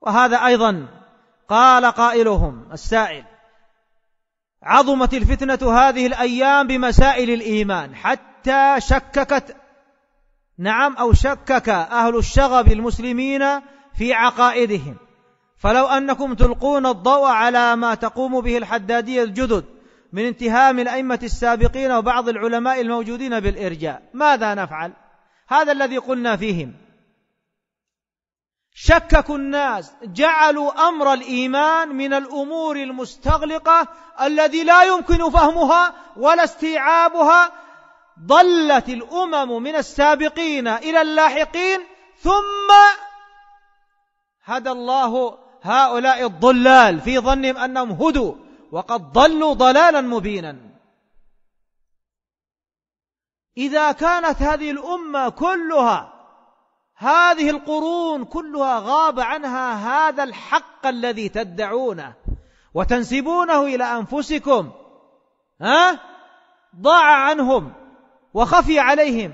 وهذا أيضا قال قائلهم السائل: عظمت الفتنة هذه الأيام بمسائل الإيمان حتى شككت شكك أهل الشغب المسلمين في عقائدهم، فلو أنكم تلقون الضوء على ما تقوم به الحدادية الجدد من انتهام الأئمة السابقين وبعض العلماء الموجودين بالإرجاء ماذا نفعل؟ هذا الذي قلنا فيهم، شككوا الناس، جعلوا أمر الإيمان من الأمور المستغلقة الذي لا يمكن فهمها ولا استيعابها. ضلت الأمم من السابقين إلى اللاحقين، ثم هدى الله هؤلاء الضلال في ظنهم أنهم هدوا وقد ضلوا ضلالا مبينا. إذا كانت هذه الأمة كلها، هذه القرون كلها غاب عنها هذا الحق الذي تدعونه وتنسبونه إلى أنفسكم، ضاع عنهم وخفي عليهم،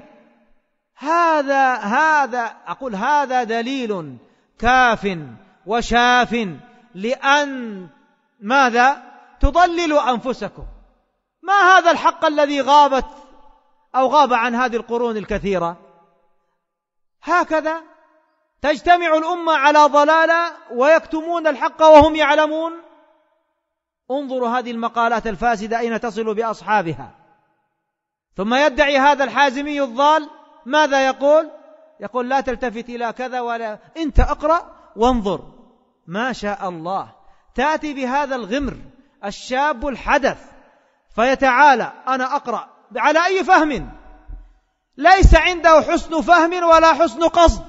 هذا دليل كاف وشاف لأن ماذا؟ تضللوا أنفسكم. ما هذا الحق الذي غاب عن هذه القرون الكثيرة؟ هكذا تجتمع الأمة على ضلالة ويكتمون الحق وهم يعلمون. انظروا هذه المقالات الفاسدة أين تصل بأصحابها. ثم يدعي هذا الحازمي الضال ماذا يقول؟ يقول لا تلتفت إلى كذا ولا، أنت أقرأ وانظر. ما شاء الله تأتي بهذا الغمر الشاب الحدث فيتعالى أنا أقرأ على أي فهم؟ ليس عنده حسن فهم ولا حسن قصد.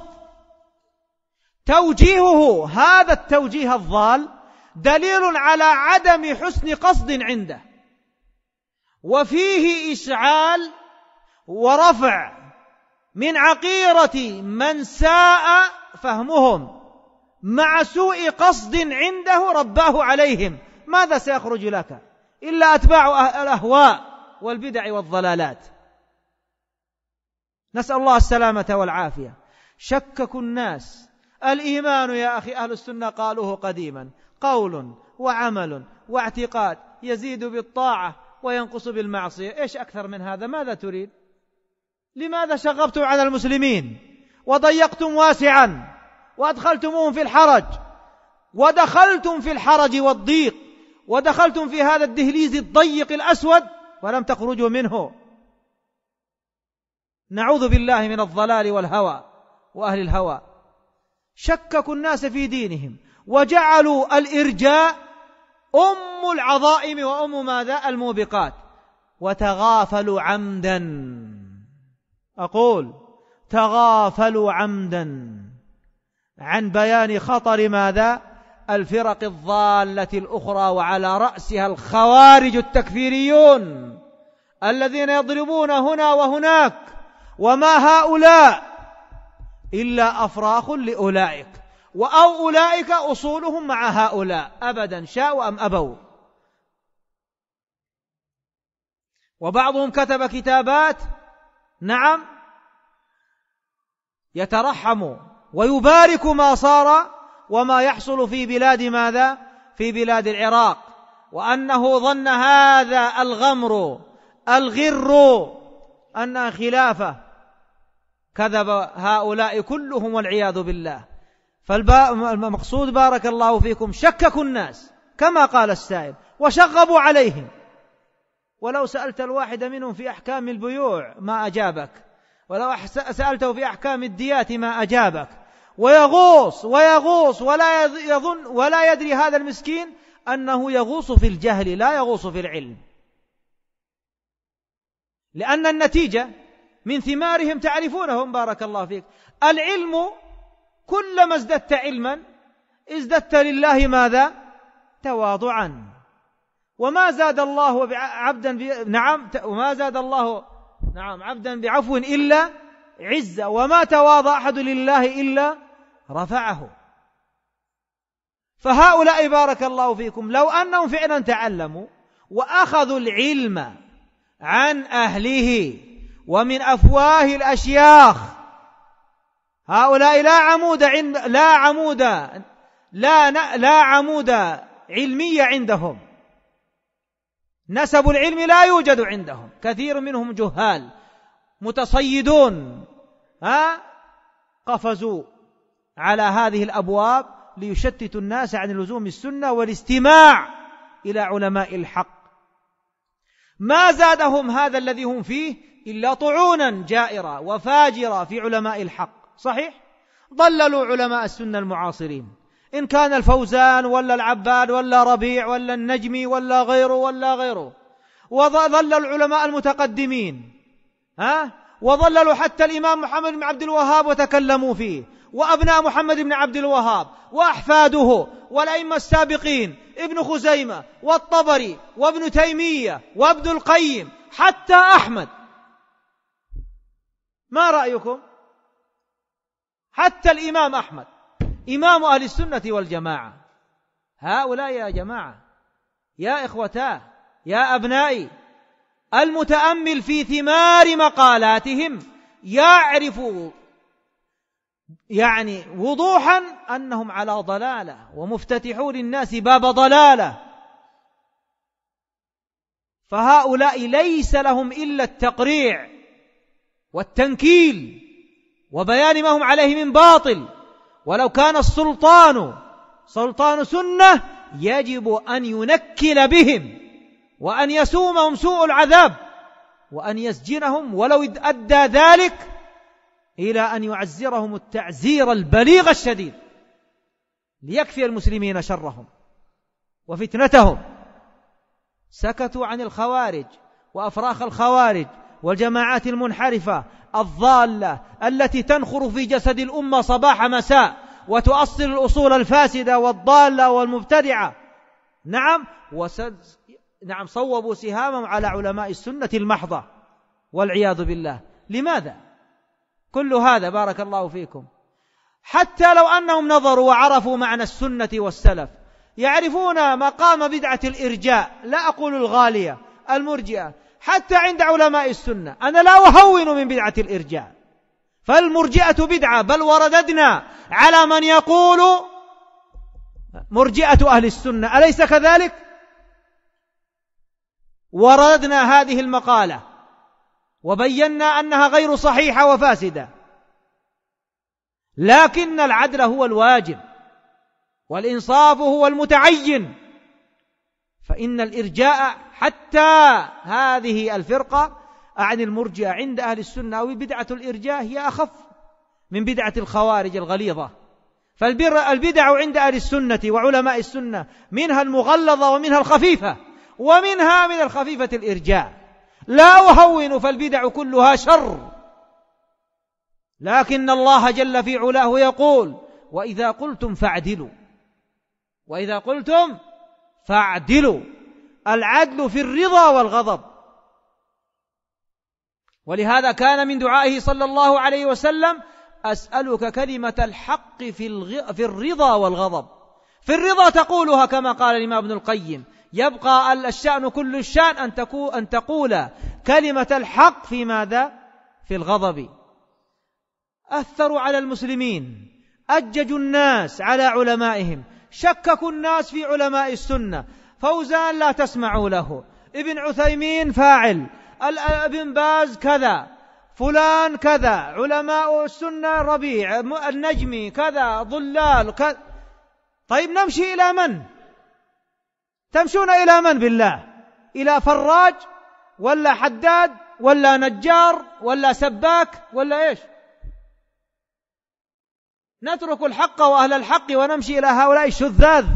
توجيهه هذا التوجيه الضال دليل على عدم حسن قصد عنده، وفيه إشعال ورفع من عقيرة من ساء فهمهم مع سوء قصد عنده رباه عليهم. ماذا سيخرج لك إلا أتباع الأهواء والبدع والضلالات؟ نسأل الله السلامة والعافية. شككوا الناس. الإيمان يا أخي أهل السنة قالوه قديما قول وعمل واعتقاد، يزيد بالطاعة وينقص بالمعصية. إيش أكثر من هذا؟ ماذا تريد؟ لماذا شغبتم على المسلمين وضيقتم واسعا وأدخلتموهم في الحرج، ودخلتم في الحرج والضيق، ودخلتم في هذا الدهليز الضيق الأسود ولم تخرجوا منه؟ نعوذ بالله من الضلال والهوى وأهل الهوى. شككوا الناس في دينهم وجعلوا الإرجاء أم العظائم وأم ماذا؟ الموبقات، وتغافلوا عمدا. أقول تغافلوا عمدا عن بيان خطر ماذا؟ الفرق الضالة الأخرى، وعلى رأسها الخوارج التكفيريون الذين يضربون هنا وهناك، وما هؤلاء إلا أفراخ لأولئك، وأو أولئك أصولهم مع هؤلاء أبدا شاءوا أم أبوا. وبعضهم كتب كتابات يترحم ويبارك ما صار وما يحصل في بلاد ماذا؟ في بلاد العراق، وأنه ظن هذا الغمر الغر أنها خلافة. كذب هؤلاء كلهم والعياذ بالله. فالمقصود بارك الله فيكم شككوا الناس كما قال السائل وشغبوا عليهم. ولو سألت الواحد منهم في أحكام البيوع ما أجابك، ولو سألته في أحكام الديات ما أجابك، ويغوص ولا يظن ولا يدري هذا المسكين أنه يغوص في الجهل لا يغوص في العلم، لأن النتيجة من ثمارهم تعرفونهم بارك الله فيك. العلم كلما ازددت علما ازددت لله ماذا؟ تواضعا. وما زاد الله عبدا وما زاد الله عبدا بعفو إلا عزة، وما تواضع أحد لله إلا رفعه. فهؤلاء بارك الله فيكم لو أنهم فعلا تعلموا وأخذوا العلم عن أهله ومن أفواه الأشياخ، هؤلاء لا عمود علمي عندهم، نسب العلم لا يوجد عندهم، كثير منهم جهال متصيدون قفزوا على هذه الأبواب ليشتتوا الناس عن لزوم السنة والاستماع إلى علماء الحق. ما زادهم هذا الذي هم فيه إلا طعونا جائرة وفاجرة في علماء الحق. صحيح، ضللوا علماء السنة المعاصرين، إن كان الفوزان ولا العباد ولا ربيع ولا النجمي ولا غيره، وضللوا العلماء المتقدمين وضللوا حتى الإمام محمد بن عبد الوهاب وتكلموا فيه، وأبناء محمد بن عبد الوهاب وأحفاده والأئمة السابقين، ابن خزيمة والطبري وابن تيمية وابن القيم حتى أحمد. ما رأيكم؟ حتى الإمام أحمد إمام أهل السنة والجماعة. هؤلاء يا جماعة، يا إخوتاه، يا أبنائي، المتأمل في ثمار مقالاتهم يعرف وضوحا أنهم على ضلالة ومفتتحوا للناس باب ضلالة. فهؤلاء ليس لهم إلا التقريع والتنكيل وبيان ما هم عليه من باطل. ولو كان السلطان سلطان سنة يجب أن ينكل بهم وأن يسومهم سوء العذاب وأن يسجنهم، ولو أدى ذلك إلى أن يعزرهم التعزير البليغ الشديد ليكفي المسلمين شرهم وفتنتهم. سكتوا عن الخوارج وأفراخ الخوارج والجماعات المنحرفة الضالة التي تنخر في جسد الأمة صباح مساء وتؤصل الأصول الفاسدة والضالة والمبتدعة. نعم صوبوا سهامهم على علماء السنة المحضة والعياذ بالله. لماذا كل هذا؟ بارك الله فيكم. حتى لو أنهم نظروا وعرفوا معنى السنة والسلف، يعرفون مقام بدعة الإرجاء، لا أقول الغالية، المرجئة، حتى عند علماء السنة. أنا لا أهون من بدعة الإرجاء، فالمرجئة بدعة، بل ورددنا على من يقول مرجئة أهل السنة، أليس كذلك؟ ورددنا هذه المقالة وبينا أنها غير صحيحة وفاسدة، لكن العدل هو الواجب والإنصاف هو المتعين. فإن الإرجاء حتى هذه الفرقة عن المرجئة عند أهل السنة أو بدعة الإرجاء هي أخف من بدعة الخوارج الغليظة. فالبدع عند أهل السنة وعلماء السنة منها المغلظة ومنها الخفيفة، ومنها من الخفيفة الإرجاء. لا أهون، فالبدع كلها شر، لكن الله جل في علاه يقول: وإذا قلتم فاعدلوا، وإذا قلتم فاعدلوا. العدل في الرضا والغضب. ولهذا كان من دعائه صلى الله عليه وسلم: أسألك كلمة الحق في الرضا والغضب. في الرضا تقولها كما قال الإمام ابن القيم: يبقى الشأن كل الشأن أن تقول كلمة الحق في ماذا؟ في الغضب. أثروا على المسلمين، أججوا الناس على علمائهم، شككوا الناس في علماء السنة. فوزان لا تسمعوا له، ابن عثيمين فاعل، ابن باز كذا، فلان كذا، علماء السنة ربيع، النجمي كذا، ضلال كذا. طيب نمشي إلى من؟ تمشون إلى من بالله؟ إلى فراج ولا حداد ولا نجار ولا سباك ولا إيش؟ نترك الحق وأهل الحق ونمشي إلى هؤلاء الشذاذ.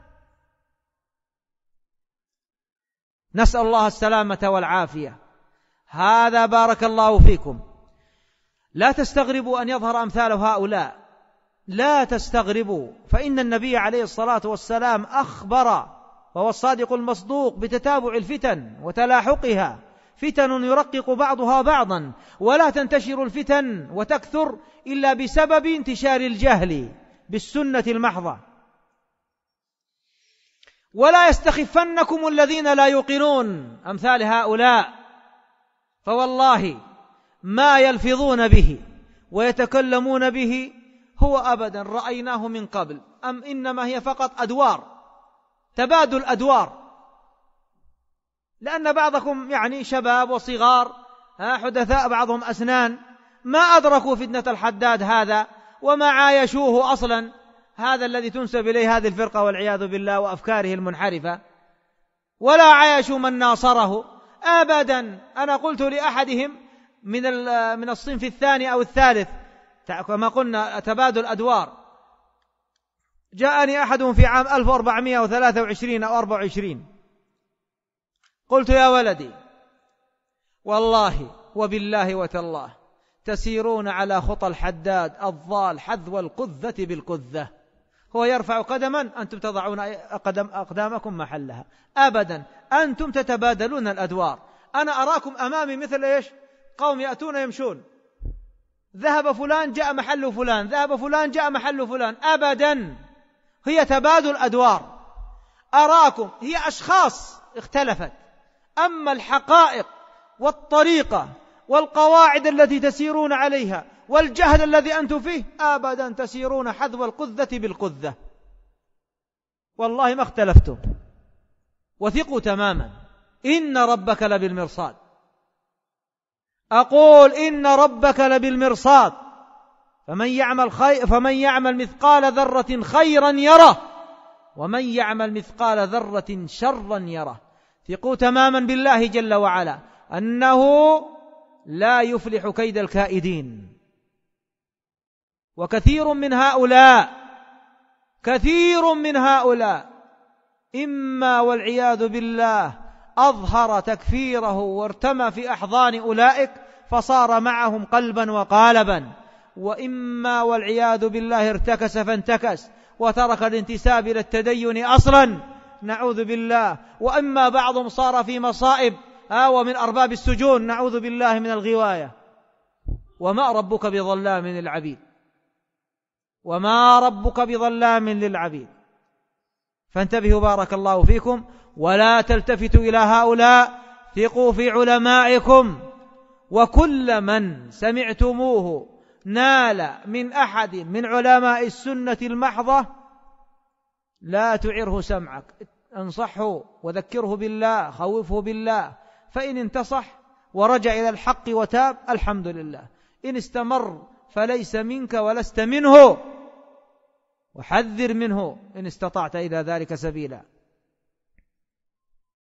نسأل الله السلامة والعافية. هذا بارك الله فيكم. لا تستغربوا أن يظهر أمثال هؤلاء، لا تستغربوا، فإن النبي عليه الصلاة والسلام أخبر وهو الصادق المصدوق بتتابع الفتن وتلاحقها، فتن يرقق بعضها بعضا، ولا تنتشر الفتن وتكثر إلا بسبب انتشار الجهل بالسنة المحضة. ولا يستخفنكم الذين لا يوقنون أمثال هؤلاء، فوالله ما يلفظون به ويتكلمون به هو أبدا رأيناه من قبل أم إنما هي فقط أدوار، تبادل أدوار، لأن بعضكم يعني شباب وصغار حدثاء بعضهم أسنان ما أدركوا فتنة الحداد هذا وما عايشوه أصلا، هذا الذي تنسب إليه هذه الفرقة والعياذ بالله وأفكاره المنحرفة، ولا عايشوا من ناصره أبدا. أنا قلت لأحدهم من الصنف الثاني أو الثالث كما قلنا تبادل أدوار، جاءني أحدهم في عام 1423 أو 24، قلت يا ولدي والله وبالله وتالله تسيرون على خطى الحداد الضال حذو القذة بالقذة، هو يرفع قدما أنتم تضعون أقدامكم محلها، أبدا أنتم تتبادلون الأدوار. أنا أراكم أمامي مثل إيش؟ قوم يأتون يمشون، ذهب فلان جاء محل فلان، ذهب فلان جاء محل فلان، أبدا هي تبادل أدوار. أراكم هي أشخاص اختلفت، أما الحقائق والطريقة والقواعد التي تسيرون عليها والجهل الذي أنتم فيه أبدا تسيرون حذو القذة بالقذة، والله ما اختلفتم، وثقوا تماما إن ربك لبالمرصاد. أقول إن ربك لبالمرصاد، فمن يعمل مثقال ذرة خيرا يره ومن يعمل مثقال ذرة شرا يره. ثقوا تماما بالله جل وعلا أنه لا يفلح كيد الكائدين. وكثير من هؤلاء إما والعياذ بالله أظهر تكفيره وارتمى في أحضان أولئك فصار معهم قلبا وقالبا، وإما والعياذ بالله ارتكس فانتكس وترك الانتساب إلى التدين أصلا، نعوذ بالله. وإما بعضهم صار في مصائب ومن أرباب السجون، نعوذ بالله من الغواية. وما ربك بظلام للعبيد، وما ربك بظلام للعبيد. فانتبهوا بارك الله فيكم، ولا تلتفتوا إلى هؤلاء، ثقوا في علمائكم، وكل من سمعتموه نال من أحد من علماء السنة المحضة لا تعره سمعك، انصحه وذكره بالله، خوفه بالله، فإن انتصح ورجع إلى الحق وتاب الحمد لله، إن استمر فليس منك ولست منه، وحذر منه إن استطعت إلى ذلك سبيلا.